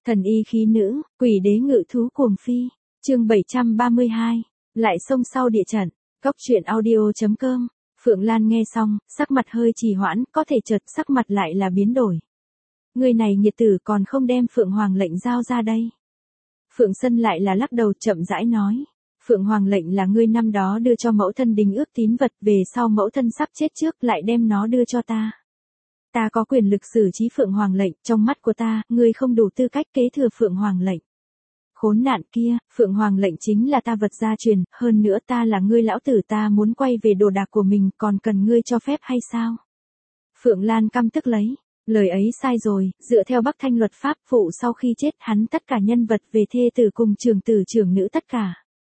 Thần y khí nữ, quỷ đế ngự thú cuồng phi. Chương 732. Lại sông sau địa trận. Cóc truyện audio.com. Phượng Lan nghe xong, sắc mặt hơi trì hoãn, có thể chợt sắc mặt lại là biến đổi. Người này nghiệt tử còn không đem Phượng Hoàng lệnh giao ra đây. Phượng Sân lại là lắc đầu chậm rãi nói. Phượng Hoàng lệnh là ngươi năm đó đưa cho mẫu thân đình ước tín vật, về sau mẫu thân sắp chết trước lại đem nó đưa cho ta. Ta có quyền lực xử trí Phượng Hoàng lệnh, trong mắt của ta, ngươi không đủ tư cách kế thừa Phượng Hoàng lệnh. Khốn nạn kia, Phượng Hoàng lệnh chính là ta vật gia truyền, hơn nữa ta là ngươi lão tử, ta muốn quay về đồ đạc của mình, còn cần ngươi cho phép hay sao? Phượng Lan căm tức lấy, lời ấy sai rồi, dựa theo Bắc Thanh luật pháp, phụ sau khi chết hắn tất cả nhân vật về thê tử cùng trưởng tử trưởng nữ tất cả.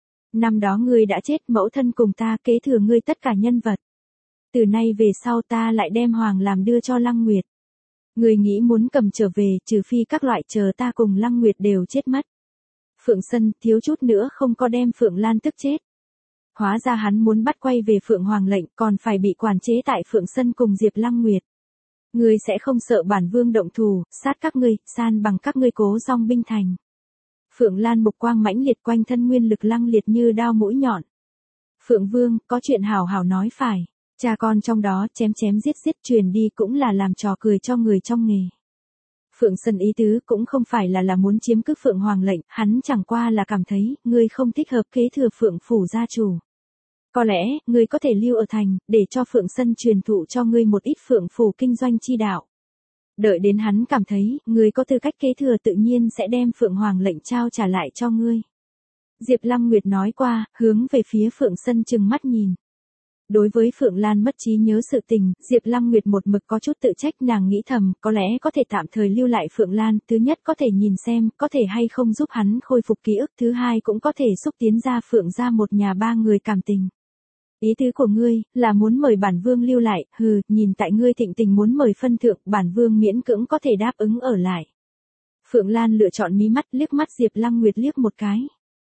Năm đó ngươi đã chết, mẫu thân cùng ta kế thừa ngươi tất cả nhân vật. Từ nay về sau ta lại đem Hoàng làm đưa cho Lăng Nguyệt. Ngươi nghĩ muốn cầm trở về, trừ phi các loại chờ ta cùng Lăng Nguyệt đều chết mất. Phượng Sân thiếu chút nữa không có đem Phượng Lan tức chết. Hóa ra hắn muốn bắt quay về Phượng Hoàng lệnh, còn phải bị quản chế tại Phượng Sân cùng Diệp Lăng Nguyệt. Ngươi sẽ không sợ bản vương động thủ, sát các ngươi, san bằng các ngươi cố dòng binh thành. Phượng Lan mục quang mãnh liệt, quanh thân nguyên lực lăng liệt như đao mũi nhọn. Phượng Vương, có chuyện hảo hảo nói phải. Cha con trong đó chém chém giết giết truyền đi cũng là làm trò cười cho người trong nghề. Phượng Sân ý tứ cũng không phải là muốn chiếm cứ Phượng Hoàng lệnh, hắn chẳng qua là cảm thấy, ngươi không thích hợp kế thừa Phượng phủ gia chủ. Có lẽ, ngươi có thể lưu ở thành, để cho Phượng Sân truyền thụ cho ngươi một ít Phượng phủ kinh doanh chi đạo. Đợi đến hắn cảm thấy, ngươi có tư cách kế thừa tự nhiên sẽ đem Phượng Hoàng lệnh trao trả lại cho ngươi. Diệp Lăng Nguyệt nói qua, hướng về phía Phượng Sân trừng mắt nhìn. Đối với Phượng Lan mất trí nhớ sự tình, Diệp Lăng Nguyệt một mực có chút tự trách, nàng nghĩ thầm, có lẽ có thể tạm thời lưu lại Phượng Lan, thứ nhất có thể nhìn xem, có thể hay không giúp hắn khôi phục ký ức, thứ hai cũng có thể xúc tiến ra Phượng gia một nhà ba người cảm tình. Ý tứ của ngươi, là muốn mời bản vương lưu lại, hừ, nhìn tại ngươi thịnh tình muốn mời phân thượng, bản vương miễn cưỡng có thể đáp ứng ở lại. Phượng Lan lựa chọn mí mắt, liếc mắt Diệp Lăng Nguyệt liếc một cái.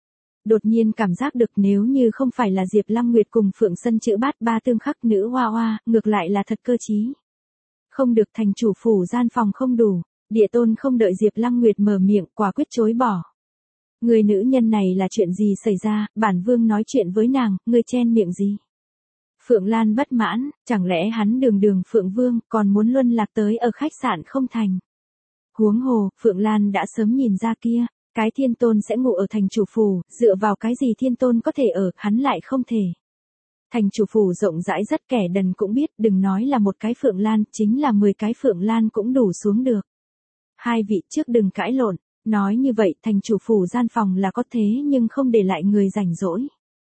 Đột nhiên cảm giác được nếu như không phải là Diệp Lăng Nguyệt cùng Phượng Sân chữ bát ba tương khắc nữ hoa hoa, ngược lại là thật cơ trí. Không được, thành chủ phủ gian phòng không đủ, Địa Tôn không đợi Diệp Lăng Nguyệt mở miệng, quả quyết chối bỏ. Người nữ nhân này là chuyện gì xảy ra, bản vương nói chuyện với nàng, ngươi chen miệng gì? Phượng Lan bất mãn, chẳng lẽ hắn đường Phượng Vương còn muốn luân lạc tới ở khách sạn không thành? Huống hồ, Phượng Lan đã sớm nhìn ra kia. Cái Thiên Tôn sẽ ngủ ở thành chủ phủ, dựa vào cái gì Thiên Tôn có thể ở, hắn lại không thể. Thành chủ phủ rộng rãi rất, kẻ đần cũng biết, đừng nói là một cái Phượng Lan, chính là 10 cái Phượng Lan cũng đủ xuống được. Hai vị trước đừng cãi lộn, nói như vậy thành chủ phủ gian phòng là có thế nhưng không để lại người rảnh rỗi.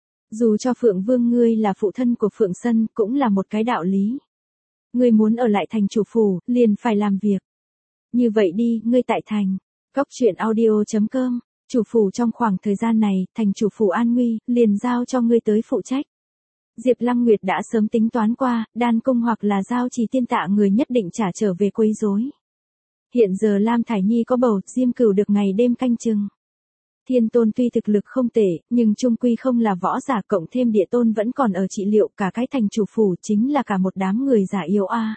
Dù cho Phượng Vương ngươi là phụ thân của Phượng Sân cũng là một cái đạo lý. Ngươi muốn ở lại thành chủ phủ, liền phải làm việc. Như vậy đi, ngươi tại thành. Cóc truyện audio.com, chủ phủ trong khoảng thời gian này, thành chủ phủ an nguy, liền giao cho ngươi tới phụ trách. Diệp Lăng Nguyệt đã sớm tính toán qua, đan cung hoặc là giao trì tiên tạ người nhất định trả trở về quấy rối. Hiện giờ Lam Thải Nhi có bầu, Diêm Cửu được ngày đêm canh chừng. Thiên Tôn tuy thực lực không tệ, nhưng chung quy không là võ giả, cộng thêm Địa Tôn vẫn còn ở trị liệu, cả cái thành chủ phủ chính là cả một đám người giả yếu a.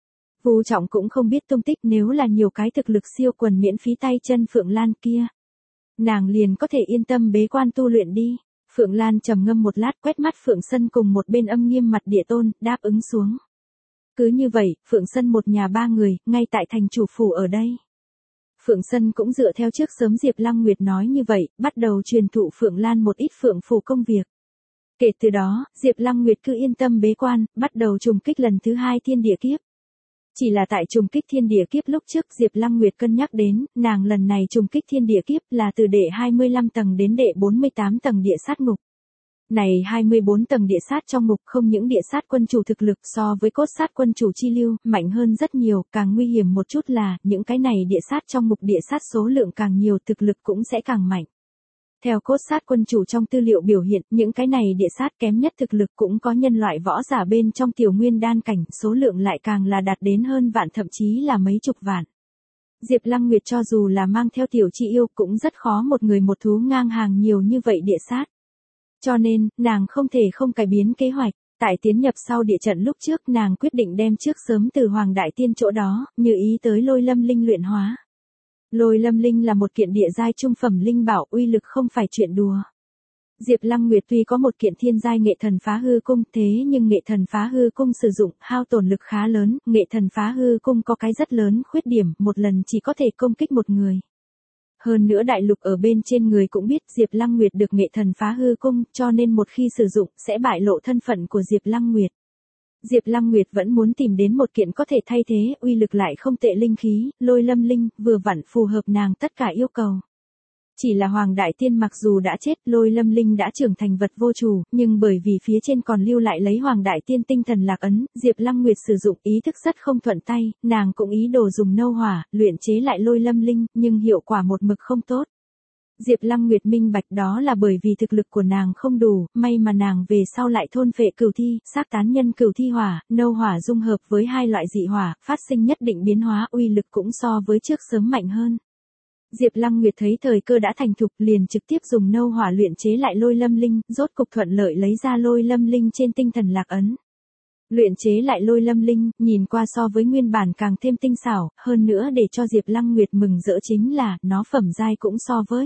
Vu Trọng cũng không biết tung tích, nếu là nhiều cái thực lực siêu quần miễn phí tay chân Phượng Lan kia. Nàng liền có thể yên tâm bế quan tu luyện đi. Phượng Lan trầm ngâm một lát, quét mắt Phượng Sân cùng một bên âm nghiêm mặt Địa Tôn, đáp ứng xuống. Cứ như vậy, Phượng Sân một nhà ba người, ngay tại thành chủ phủ ở đây. Phượng Sân cũng dựa theo trước sớm Diệp Lăng Nguyệt nói như vậy, bắt đầu truyền thụ Phượng Lan một ít Phượng phủ công việc. Kể từ đó, Diệp Lăng Nguyệt cứ yên tâm bế quan, bắt đầu trùng kích lần thứ 2 thiên địa kiếp. Chỉ là tại trùng kích thiên địa kiếp lúc trước Diệp Lăng Nguyệt cân nhắc đến, nàng lần này trùng kích thiên địa kiếp là từ đệ 25 tầng đến đệ 48 tầng địa sát ngục. Này 24 tầng địa sát trong ngục không những địa sát quân chủ thực lực so với cốt sát quân chủ chi lưu mạnh hơn rất nhiều, càng nguy hiểm một chút là những cái này địa sát trong ngục địa sát số lượng càng nhiều thực lực cũng sẽ càng mạnh. Theo cốt sát quân chủ trong tư liệu biểu hiện, những cái này địa sát kém nhất thực lực cũng có nhân loại võ giả bên trong tiểu nguyên đan cảnh, số lượng lại càng là đạt đến hơn vạn thậm chí là mấy chục vạn. Diệp Lăng Nguyệt cho dù là mang theo tiểu chi yêu cũng rất khó một người một thú ngang hàng nhiều như vậy địa sát. Cho nên, nàng không thể không cải biến kế hoạch. Tại tiến nhập sau địa trận lúc trước nàng quyết định đem trước sớm từ Hoàng Đại Tiên chỗ đó, như ý tới Lôi Lâm Linh luyện hóa. Lôi lâm linh là một kiện địa giai trung phẩm linh bảo, uy lực không phải chuyện đùa. Diệp Lăng Nguyệt tuy có một kiện thiên giai nghệ thần phá hư cung, thế nhưng nghệ thần phá hư cung sử dụng hao tổn lực khá lớn, nghệ thần phá hư cung có cái rất lớn khuyết điểm, một lần chỉ có thể công kích một người. Hơn nữa đại lục ở bên trên người cũng biết Diệp Lăng Nguyệt được nghệ thần phá hư cung, cho nên một khi sử dụng sẽ bại lộ thân phận của Diệp Lăng Nguyệt. Diệp Lăng Nguyệt vẫn muốn tìm đến một kiện có thể thay thế, uy lực lại không tệ linh khí, lôi lâm linh, vừa vặn phù hợp nàng tất cả yêu cầu. Chỉ là Hoàng Đại Tiên mặc dù đã chết, lôi lâm linh đã trưởng thành vật vô chủ, nhưng bởi vì phía trên còn lưu lại lấy Hoàng Đại Tiên tinh thần lạc ấn, Diệp Lăng Nguyệt sử dụng ý thức rất không thuận tay, nàng cũng ý đồ dùng nâu hỏa, luyện chế lại lôi lâm linh, nhưng hiệu quả một mực không tốt. Diệp Lăng Nguyệt minh bạch đó là bởi vì thực lực của nàng không đủ, may mà nàng về sau lại thôn phệ cửu thi, xác tán nhân cửu thi hỏa, nâu hỏa dung hợp với hai loại dị hỏa, phát sinh nhất định biến hóa, uy lực cũng so với trước sớm mạnh hơn. Diệp Lăng Nguyệt thấy thời cơ đã thành thục, liền trực tiếp dùng nâu hỏa luyện chế lại lôi lâm linh, rốt cục thuận lợi lấy ra lôi lâm linh trên tinh thần lạc ấn. Luyện chế lại lôi lâm linh, nhìn qua so với nguyên bản càng thêm tinh xảo, hơn nữa để cho Diệp Lăng Nguyệt mừng rỡ chính là, nó phẩm giai cũng so với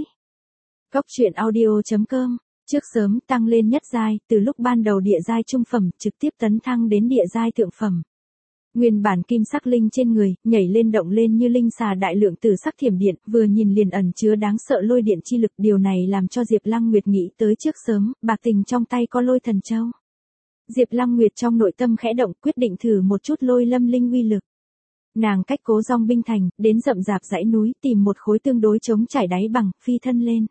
Cốc truyện audio.com, trước sớm tăng lên nhất giai, từ lúc ban đầu địa giai trung phẩm, trực tiếp tấn thăng đến địa giai thượng phẩm. Nguyên bản kim sắc linh trên người, nhảy lên động lên như linh xà đại lượng tử sắc thiểm điện, vừa nhìn liền ẩn chứa đáng sợ lôi điện chi lực, điều này làm cho Diệp Lăng Nguyệt nghĩ tới trước sớm, bạc tình trong tay có lôi thần châu. Diệp Lăng Nguyệt trong nội tâm khẽ động, quyết định thử một chút lôi lâm linh uy lực. Nàng cách Cố Dong binh thành, đến rậm rạp dãy núi, tìm một khối tương đối trống trải đáy bằng, phi thân lên.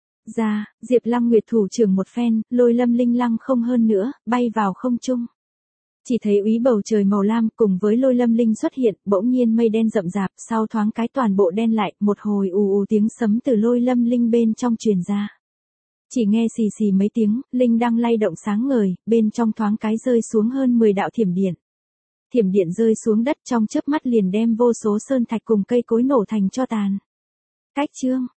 Ra, Diệp Lăng Nguyệt thủ trưởng một phen, lôi lâm linh lăng không hơn nữa, bay vào không trung. Chỉ thấy úy bầu trời màu lam cùng với lôi lâm linh xuất hiện, bỗng nhiên mây đen rậm rạp, sau thoáng cái toàn bộ đen lại, một hồi ù ù tiếng sấm từ lôi lâm linh bên trong truyền ra. Chỉ nghe xì xì mấy tiếng, linh đang lay động sáng ngời, bên trong thoáng cái rơi xuống hơn 10 đạo thiểm điện. Thiểm điện rơi xuống đất trong chớp mắt liền đem vô số sơn thạch cùng cây cối nổ thành tro tàn. Cách chương